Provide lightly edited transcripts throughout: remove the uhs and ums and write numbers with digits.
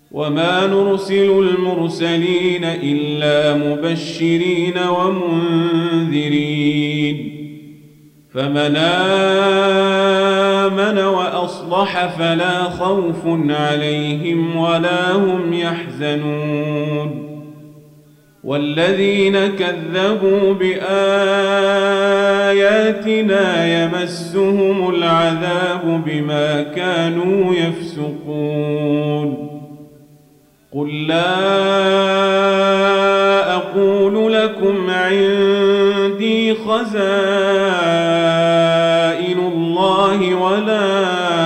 وما نرسل المرسلين إلا مبشرين ومنذرين فمن آمن وأصلح فلا خوف عليهم ولا هم يحزنون والذين كذبوا بآياتنا يمسهم العذاب بما كانوا يفسقون قل لا أقول لكم عندي خزائن الله ولا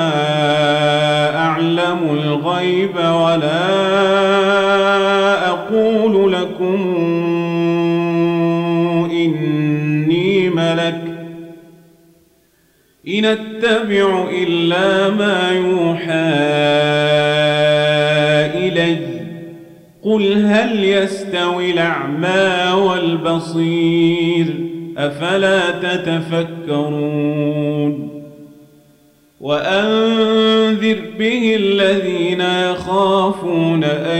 أعلم الغيب ولا أقول لكم إني ملك إن أتبع إلا ما يوحى إلي قل هل يستوي الأعمى والبصير أفلا تتفكرون وأنذر به الذين يخافون أن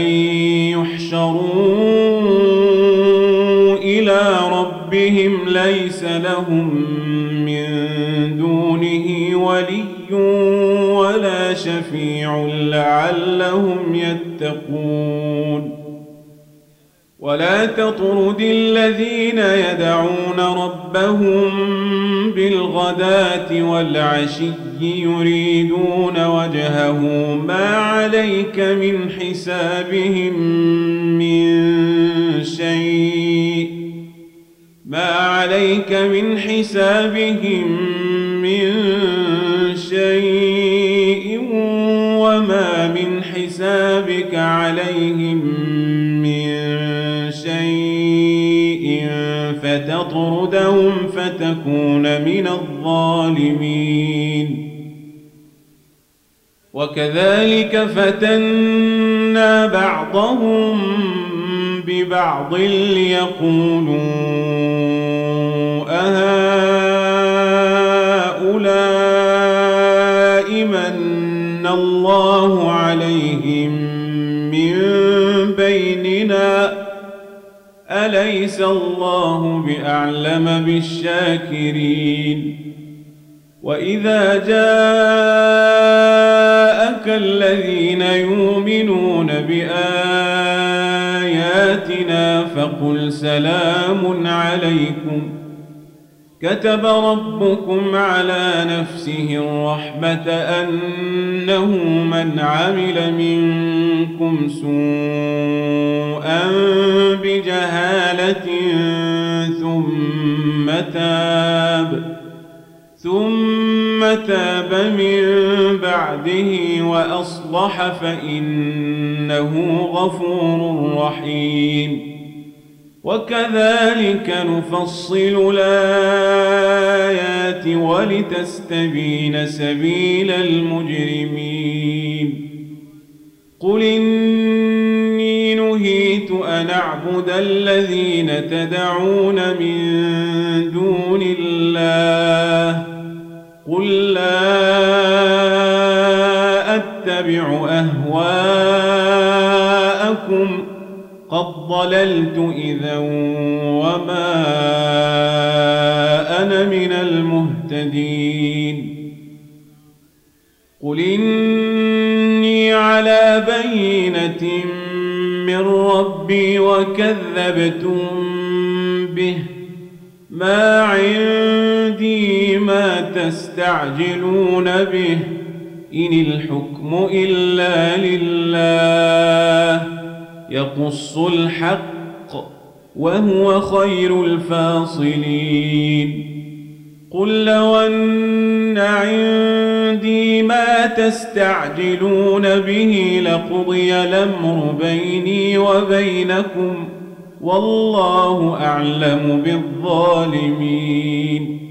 يحشروا إلى ربهم ليس لهم من دونه ولي ولا شفيع لعلهم يتقون ولا تطرد الذين يدعون ربهم بالغداة والعشي يريدون وجهه ما عليك من حسابهم من شيء وما من حسابك عليهم من شيء فتطردهم فتكون من الظالمين وكذلك فتنا بعضهم ببعض ليقولوا أهؤلاء من الله عليهم من بيننا أليس الله بأعلم بالشاكرين وإذا جاءك الذين يؤمنون بآياتنا فقل سلام عليكم كتب ربكم على نفسه الرحمة أنه من عمل منكم سوءا بجهالة ثم تاب من بعده وأصلح فإنه غفور رحيم وكذلك نفصل الآيات ولتستبين سبيل المجرمين قل إني نهيت أن أعبد الذين تدعون من دون الله قل لا أتبع أهواءكم قد ضللت إذا وما أنا من المهتدين قل إني على بينة من ربي وكذبتم به ما عندي ما تستعجلون به إن الحكم إلا لله يقص الحق وهو خير الفاصلين قل لو أن عندي ما تستعجلون به لقضي الأمر بيني وبينكم والله أعلم بالظالمين